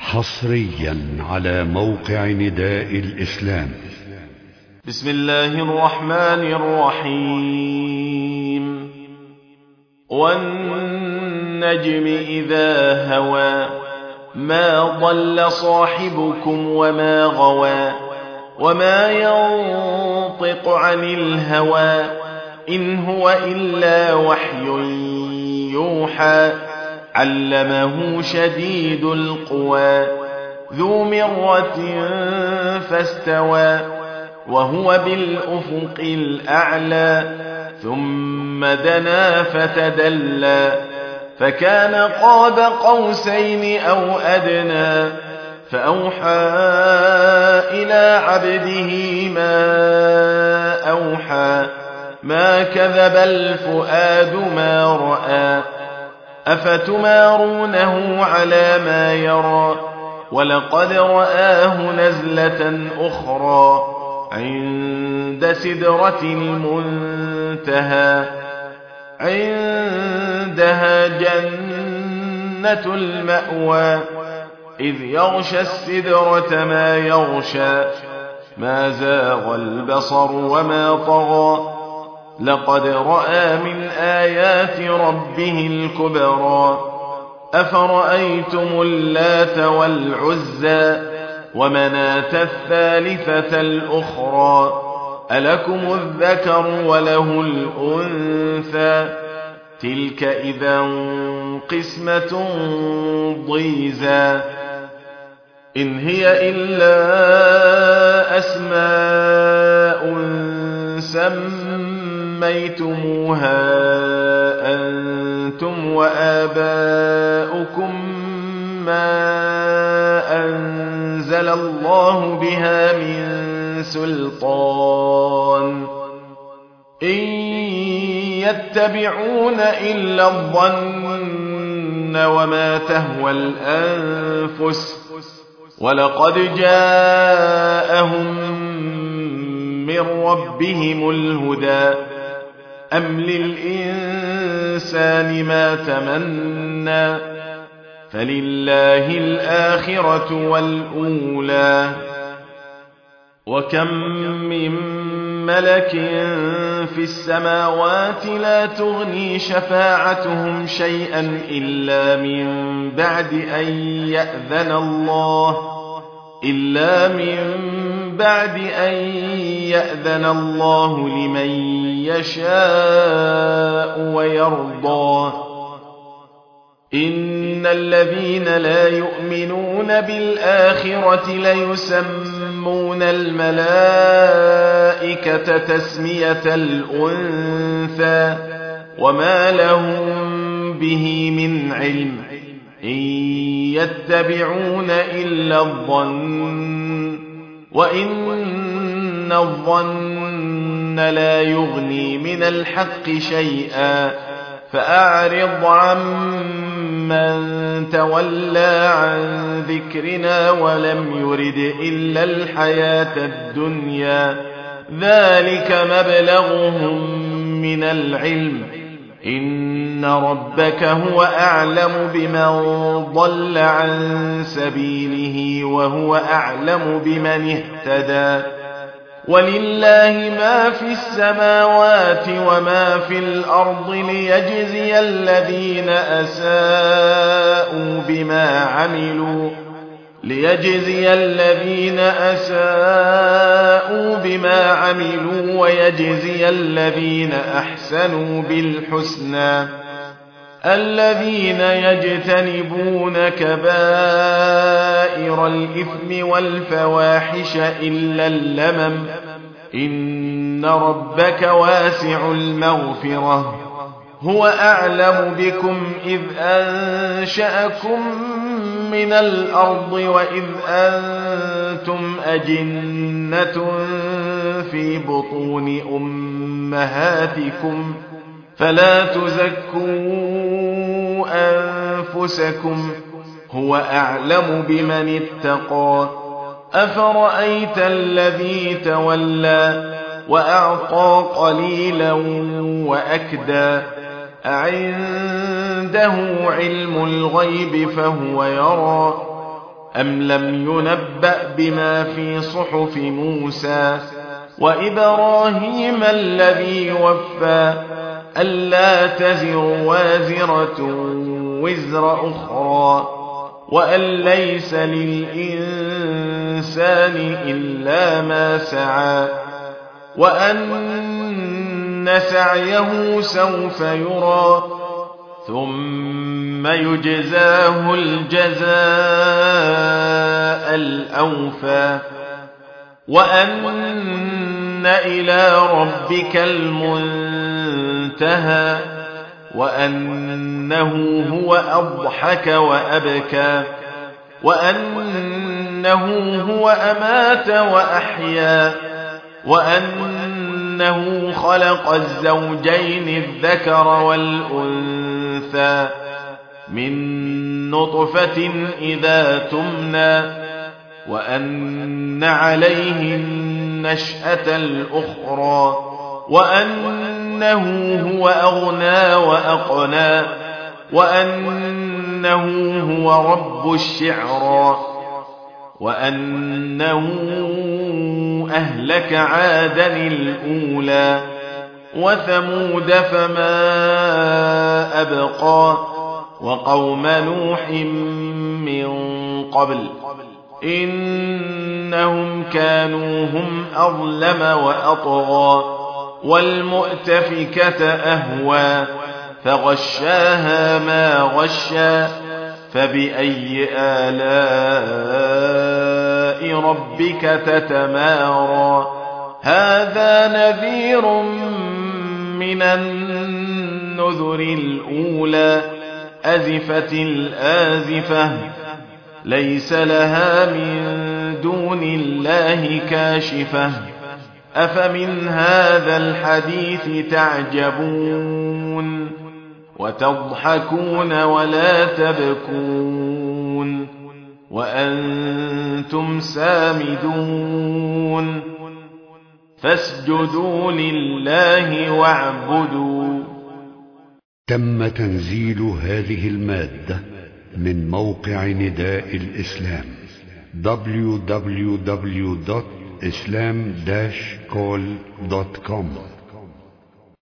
حصريا على موقع نداء الإسلام. بسم الله الرحمن الرحيم. والنجم إذا هوى ما ضل صاحبكم وما غوى وما ينطق عن الهوى إن هو إلا وحي يوحى علمه شديد القوى ذو مرة فاستوى وهو بالأفق الأعلى ثم دنا فتدلى فكان قاب قوسين أو أدنى فأوحى إلى عبده ما أوحى ما كذب الفؤاد ما رأى أفتمارونه على ما يرى ولقد رآه نزلة أخرى عند سدرة المنتهى عندها جنة المأوى إذ يغشى السدرة ما يغشى ما زاغ البصر وما طغى لقد رأى من آيات ربه الكبرى أفرأيتم اللات والعزى ومناة الثالثة الأخرى ألكم الذكر وله الأنثى تلك إذا قسمة ضيزى إن هي إلا أسماء سميتموها أنتم وآباؤكم ما أنزل الله بها من سلطان إن يتبعون إلا الظن وما تهوى الأنفس ولقد جاءهم من ربهم الهدى أم للإنسان ما تمنى فلله الآخرة والأولى وكم من ملك في السماوات لا تغني شفاعتهم شيئا إلا من بعد أن يأذن الله لمن يشاء ويرضى إن الذين لا يؤمنون بالآخرة ليسمون الملائكة تسمية الأنثى وما لهم به من علم إن يتبعون إلا الظن وإن الظن لا يغني من الحق شيئا فأعرض عمن تولى عن ذكرنا ولم يرد إلا الحياة الدنيا ذلك مبلغهم من العلم إن ربك هو أعلم بمن ضل عن سبيله وهو أعلم بمن اهتدى ولله ما في السماوات وما في الأرض ليجزي الذين أساءوا بما عملوا ويجزي الذين أحسنوا بالحسنى الذين يجتنبون كبائر الإثم والفواحش إلا اللمم إن ربك واسع المغفرة هو أعلم بكم إذ أنشأكم من الأرض وإذ أنتم أجنة في بطون أمهاتكم فلا تزكوا أنفسكم هو أعلم بمن اتقى أفرأيت الذي تولى وأعطى قليلا وأكدى أعنده علم الغيب فهو يرى أم لم ينبأ بما في صحف موسى وإبراهيم الذي وفى ألا تزر وازرة وزر أخرى وأن ليس للإنسان إلا ما سعى وأن سعيه سوف يرى ثم يجزاه الجزاء الأوفى وأن إلى ربك المنتهى وأنه هو أضحك وأبكى وأنه هو أمات وأحيا وأنه خلق الزوجين الذكر والأنثى من نطفة إذا تمنى وأن عليه النشأة الأخرى وأنه هو أغنى وأقنى وأنه هو رب الشعرى وأنه أهلك عادا الأولى وثمود فما أبقى وقوم نوح من قبل إنهم كانوا هم أظلم وأطغى والمؤتفكة أهوى فغشاها ما غشى فبأي آلاء ربك تتمارى هذا نذير من النذر الأولى أزفت الآزفة ليس لها من دون الله كاشفة أفمن هذا الحديث تعجبون وتضحكون ولا تبكون وأنتم سامدون فاسجدوا لله واعبدوا. تم تنزيل هذه المادة من موقع نداء الإسلام www.islam-call.com